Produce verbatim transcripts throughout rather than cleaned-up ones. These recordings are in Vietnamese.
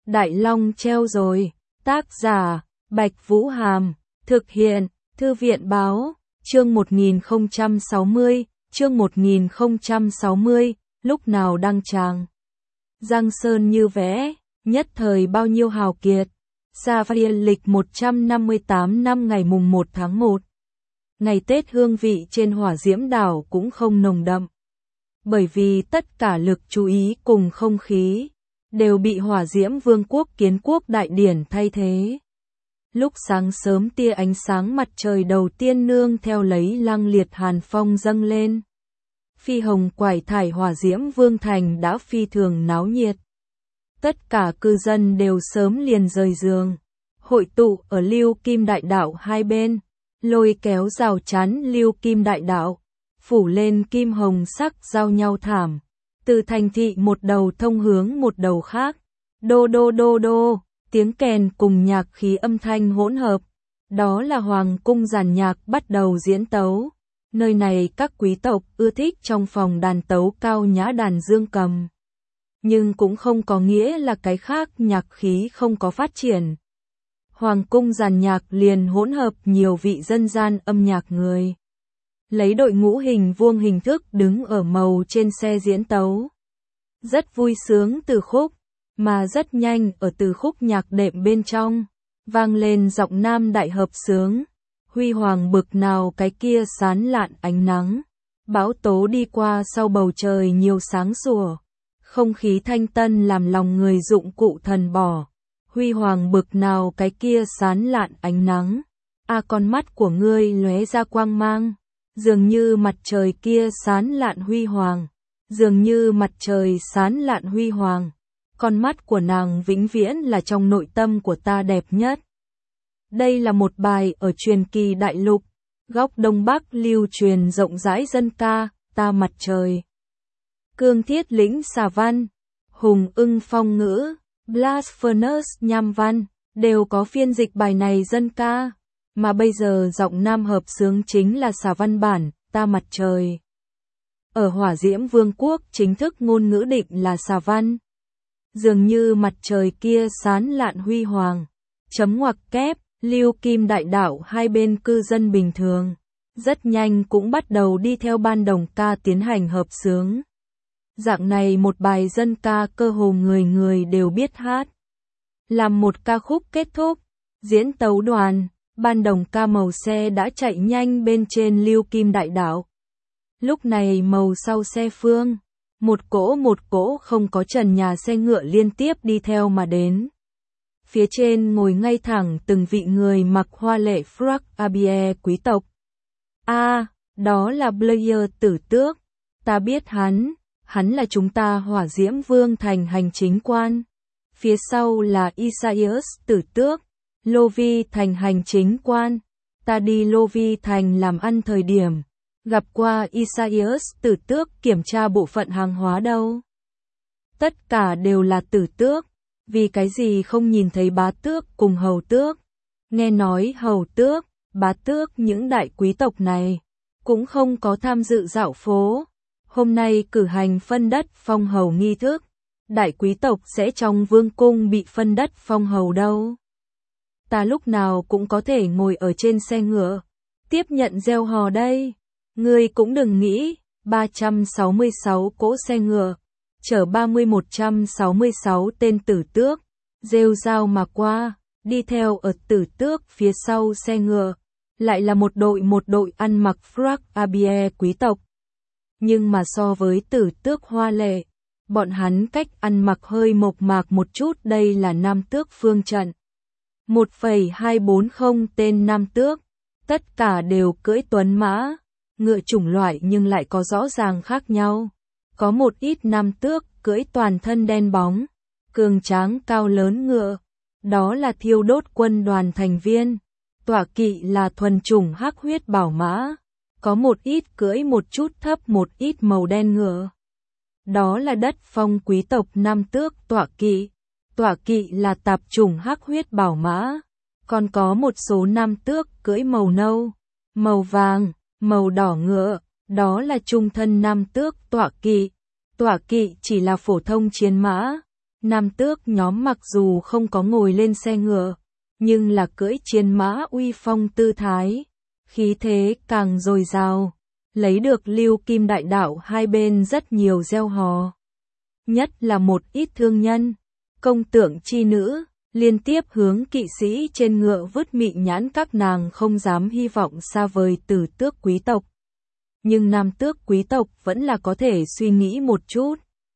Đại Long treo rồi. Tác giả, Bạch Vũ Hàm. Thực hiện, Thư viện Báo. Chương một nghìn không trăm sáu mươi, chương một nghìn không trăm sáu mươi, lúc nào đăng tràng. Giang sơn như vẽ, nhất thời bao nhiêu hào kiệt. Safari lịch một trăm năm mươi tám năm ngày mùng một tháng một. Ngày Tết hương vị trên hỏa diễm đảo cũng không nồng đậm. Bởi vì tất cả lực chú ý cùng không khí đều bị hỏa diễm vương quốc kiến quốc đại điển thay thế. Lúc sáng sớm tia ánh sáng mặt trời đầu tiên nương theo lấy lăng liệt hàn phong dâng lên. Phi hồng quải thải hỏa diễm vương thành đã phi thường náo nhiệt. Tất cả cư dân đều sớm liền rời giường, hội tụ ở Lưu Kim Đại Đạo hai bên, lôi kéo rào chắn Lưu Kim Đại Đạo, phủ lên kim hồng sắc giao nhau thảm, từ thành thị một đầu thông hướng một đầu khác. Đô đô đô đô, tiếng kèn cùng nhạc khí âm thanh hỗn hợp, đó là hoàng cung giàn nhạc bắt đầu diễn tấu. Nơi này các quý tộc ưa thích trong phòng đàn tấu cao nhã đàn dương cầm. Nhưng cũng không có nghĩa là cái khác nhạc khí không có phát triển. Hoàng cung giàn nhạc liền hỗn hợp nhiều vị dân gian âm nhạc người. Lấy đội ngũ hình vuông hình thức đứng ở màu trên xe diễn tấu. Rất vui sướng từ khúc, mà rất nhanh ở từ khúc nhạc đệm bên trong, vang lên giọng nam đại hợp xướng. Huy hoàng bực nào cái kia sán lạn ánh nắng, bão tố đi qua sau bầu trời nhiều sáng sủa, không khí thanh tân làm lòng người dụng cụ thần bỏ. Huy hoàng bực nào cái kia sán lạn ánh nắng, a à, con mắt của ngươi lóe ra quang mang, dường như mặt trời kia sán lạn huy hoàng, dường như mặt trời sán lạn huy hoàng, con mắt của nàng vĩnh viễn là trong nội tâm của ta đẹp nhất. Đây là một bài ở truyền kỳ đại lục, góc Đông Bắc lưu truyền rộng rãi dân ca, ta mặt trời. Cương Thiết Lĩnh xà văn, Hùng Ưng phong ngữ, Blast Furnace nham văn, đều có phiên dịch bài này dân ca, mà bây giờ giọng nam hợp xướng chính là xà văn bản, ta mặt trời. Ở hỏa diễm vương quốc chính thức ngôn ngữ định là xà văn. Dường như mặt trời kia sán lạn huy hoàng, chấm ngoặc kép. Lưu Kim Đại Đạo hai bên cư dân bình thường, rất nhanh cũng bắt đầu đi theo ban đồng ca tiến hành hợp xướng. Dạng này một bài dân ca cơ hồ người người đều biết hát. Làm một ca khúc kết thúc, diễn tấu đoàn, ban đồng ca màu xe đã chạy nhanh bên trên Lưu Kim Đại Đạo. Lúc này màu sau xe phương, một cỗ một cỗ không có trần nhà xe ngựa liên tiếp đi theo mà đến. Phía trên ngồi ngay thẳng từng vị người mặc hoa lệ frock abie quý tộc. A, à, đó là Blair Tử Tước. Ta biết hắn, hắn là chúng ta hỏa diễm vương thành hành chính quan. Phía sau là Isaias Tử Tước, Lovi thành hành chính quan. Ta đi Lovi thành làm ăn thời điểm, gặp qua Isaias Tử Tước kiểm tra bộ phận hàng hóa đâu. Tất cả đều là Tử Tước. Vì cái gì không nhìn thấy bá tước cùng hầu tước? Nghe nói hầu tước, bá tước những đại quý tộc này cũng không có tham dự dạo phố. Hôm nay cử hành phân đất phong hầu nghi thức, đại quý tộc sẽ trong vương cung bị phân đất phong hầu đâu. Ta lúc nào cũng có thể ngồi ở trên xe ngựa, tiếp nhận gieo hò đây. Ngươi cũng đừng nghĩ, ba trăm sáu mươi sáu cỗ xe ngựa chở ba mươi một trăm sáu mươi sáu tên tử tước, rêu rao mà qua, đi theo ở tử tước phía sau xe ngựa, lại là một đội một đội ăn mặc frock abie quý tộc. Nhưng mà so với tử tước hoa lệ, bọn hắn cách ăn mặc hơi mộc mạc một chút. Đây là nam tước phương trận. một phẩy hai bốn không tên nam tước, tất cả đều cưỡi tuấn mã, ngựa chủng loại nhưng lại có rõ ràng khác nhau. Có một ít nam tước cưỡi toàn thân đen bóng, cường tráng cao lớn ngựa, đó là thiêu đốt quân đoàn thành viên. Tọa kỵ là thuần chủng hắc huyết bảo mã, có một ít cưỡi một chút thấp một ít màu đen ngựa. Đó là đất phong quý tộc nam tước tọa kỵ. Tọa kỵ là tạp chủng hắc huyết bảo mã, còn có một số nam tước cưỡi màu nâu, màu vàng, màu đỏ ngựa. Đó là trung thân nam tước tọa kỵ. Tọa kỵ chỉ là phổ thông chiến mã, Nam tước nhóm mặc dù không có ngồi lên xe ngựa, nhưng là cưỡi chiến mã uy phong tư thái, khí thế càng dồi dào, lấy được Lưu Kim đại đạo hai bên rất nhiều gieo hò. Nhất là một ít thương nhân, công tượng chi nữ, liên tiếp hướng kỵ sĩ trên ngựa vứt mị nhãn, các nàng không dám hy vọng xa vời từ tước quý tộc. Nhưng nam tước quý tộc vẫn là có thể suy nghĩ một chút.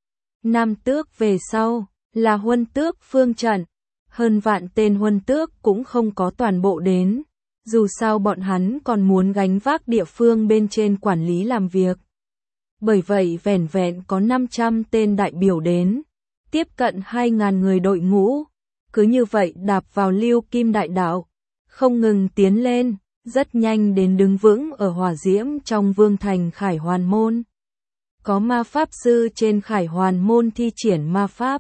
Nam tước về sau, là huân tước phương trận, hơn vạn tên huân tước cũng không có toàn bộ đến, dù sao bọn hắn còn muốn gánh vác địa phương bên trên quản lý làm việc. Bởi vậy vẻn vẹn có năm trăm tên đại biểu đến, tiếp cận hai nghìn người đội ngũ, cứ như vậy đạp vào Lưu Kim đại đạo, không ngừng tiến lên, rất nhanh đến đứng vững ở hỏa diễm trong vương thành Khải Hoàn Môn. Có ma pháp sư trên Khải Hoàn Môn thi triển ma pháp,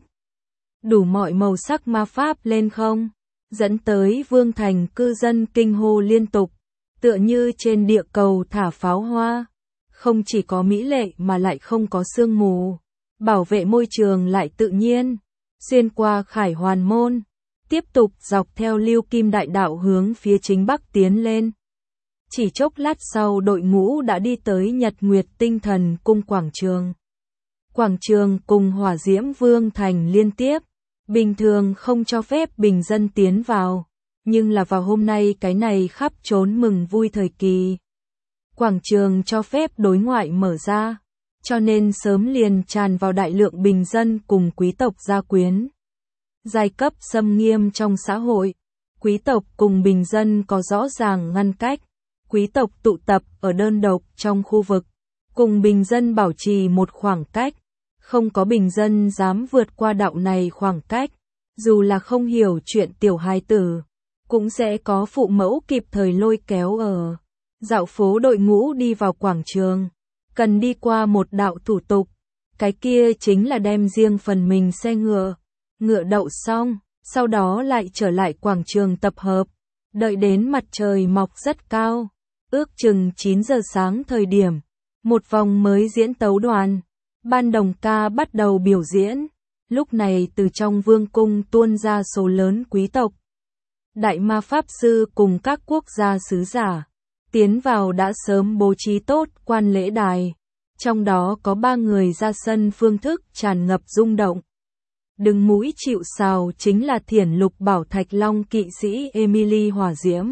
đủ mọi màu sắc ma pháp lên không, dẫn tới vương thành cư dân kinh hô liên tục, tựa như trên địa cầu thả pháo hoa, không chỉ có mỹ lệ mà lại không có sương mù, bảo vệ môi trường lại tự nhiên. Xuyên qua Khải Hoàn Môn, tiếp tục dọc theo Lưu Kim đại đạo hướng phía chính bắc tiến lên. Chỉ chốc lát sau đội ngũ đã đi tới Nhật Nguyệt Tinh Thần Cung quảng trường. Quảng trường cùng hỏa diễm vương thành liên tiếp, bình thường không cho phép bình dân tiến vào, nhưng là vào hôm nay cái này khắp trốn mừng vui thời kỳ. Quảng trường cho phép đối ngoại mở ra, cho nên sớm liền tràn vào đại lượng bình dân cùng quý tộc gia quyến. Giai cấp xâm nghiêm trong xã hội, quý tộc cùng bình dân có rõ ràng ngăn cách, quý tộc tụ tập ở đơn độc trong khu vực, cùng bình dân bảo trì một khoảng cách, không có bình dân dám vượt qua đạo này khoảng cách, dù là không hiểu chuyện tiểu hài tử, cũng sẽ có phụ mẫu kịp thời lôi kéo ở. Dạo phố đội ngũ đi vào quảng trường, cần đi qua một đạo thủ tục, cái kia chính là đem riêng phần mình xe ngựa, ngựa đậu xong, sau đó lại trở lại quảng trường tập hợp, đợi đến mặt trời mọc rất cao, ước chừng chín giờ sáng thời điểm, một vòng mới diễn tấu đoàn, ban đồng ca bắt đầu biểu diễn, lúc này từ trong vương cung tuôn ra số lớn quý tộc, đại ma pháp sư cùng các quốc gia sứ giả. Tiến vào đã sớm bố trí tốt quan lễ đài, trong đó có ba người ra sân phương thức tràn ngập rung động. Đứng mũi chịu sào chính là Thiển Lục Bảo Thạch Long kỵ sĩ Emily Hỏa Diễm.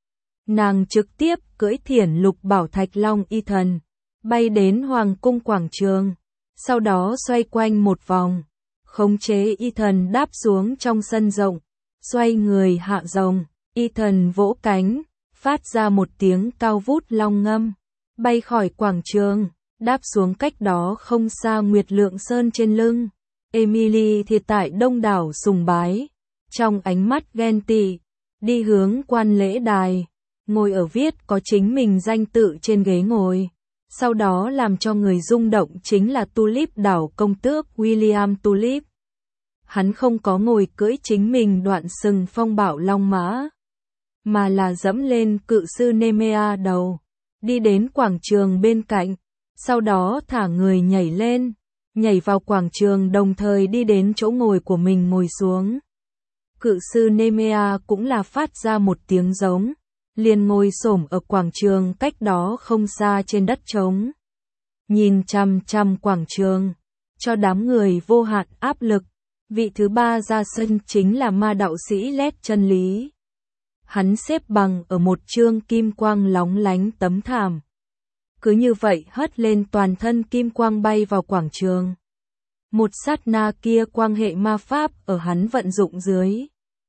Nàng trực tiếp cưỡi Thiển Lục Bảo Thạch Long Ethan, bay đến Hoàng cung quảng trường, sau đó xoay quanh một vòng, khống chế Ethan đáp xuống trong sân rộng, xoay người hạ rồng, Ethan vỗ cánh, phát ra một tiếng cao vút long ngâm, bay khỏi quảng trường, đáp xuống cách đó không xa Nguyệt Lượng Sơn trên lưng. Emily thì tại đông đảo sùng bái, trong ánh mắt ghen tị, đi hướng quan lễ đài, ngồi ở viết có chính mình danh tự trên ghế ngồi. Sau đó làm cho người rung động chính là Tulip đảo công tước William Tulip. Hắn không có ngồi cưỡi chính mình đoạn sừng phong bạo long mã, mà là dẫm lên cự sư Nemea đầu, đi đến quảng trường bên cạnh, sau đó thả người nhảy lên, nhảy vào quảng trường đồng thời đi đến chỗ ngồi của mình ngồi xuống. Cự sư Nemea cũng là phát ra một tiếng giống, liền ngồi xổm ở quảng trường cách đó không xa trên đất trống. Nhìn chằm chằm quảng trường, cho đám người vô hạn áp lực, vị thứ ba ra sân chính là ma đạo sĩ Lét Chân Lý. Hắn xếp bằng ở một trương kim quang lóng lánh tấm thảm. Cứ như vậy hất lên toàn thân kim quang bay vào quảng trường. Một sát na kia quang hệ ma pháp ở hắn vận dụng dưới,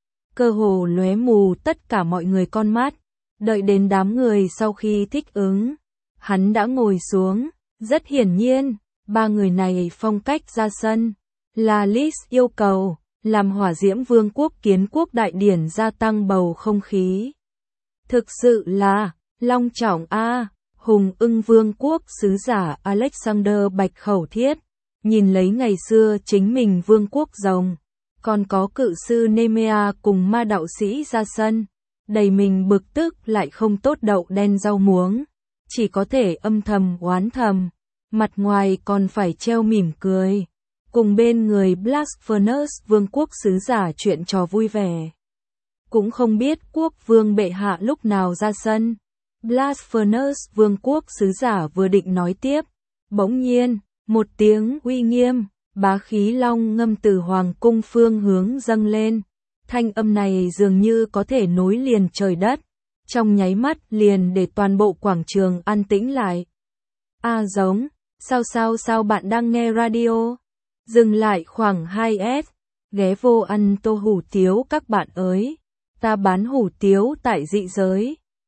cơ hồ lóe mù tất cả mọi người con mắt. Đợi đến đám người sau khi thích ứng, hắn đã ngồi xuống. Rất hiển nhiên, ba người này phong cách ra sân, là Liz yêu cầu, làm hỏa diễm vương quốc kiến quốc đại điển gia tăng bầu không khí. Thực sự là, long trọng a. Hùng ưng vương quốc sứ giả Alexander Bạch Khẩu Thiết, nhìn lấy ngày xưa chính mình vương quốc rồng, còn có cự sư Nemea cùng ma đạo sĩ ra sân, đầy mình bực tức lại không tốt đậu đen rau muống, chỉ có thể âm thầm oán thầm, mặt ngoài còn phải treo mỉm cười. cùng bên người Blasphemous vương quốc sứ giả chuyện trò vui vẻ. Cũng không biết quốc vương bệ hạ lúc nào ra sân. Blasphemous vương quốc sứ giả vừa định nói tiếp, bỗng nhiên, một tiếng uy nghiêm, bá khí long ngâm từ hoàng cung phương hướng dâng lên. Thanh âm này dường như có thể nối liền trời đất, trong nháy mắt liền để toàn bộ quảng trường an tĩnh lại. A à, giống, sao sao sao bạn đang nghe radio? Dừng lại khoảng hai s, ghé vô ăn tô hủ tiếu các bạn ơi. Ta bán hủ tiếu tại dị giới.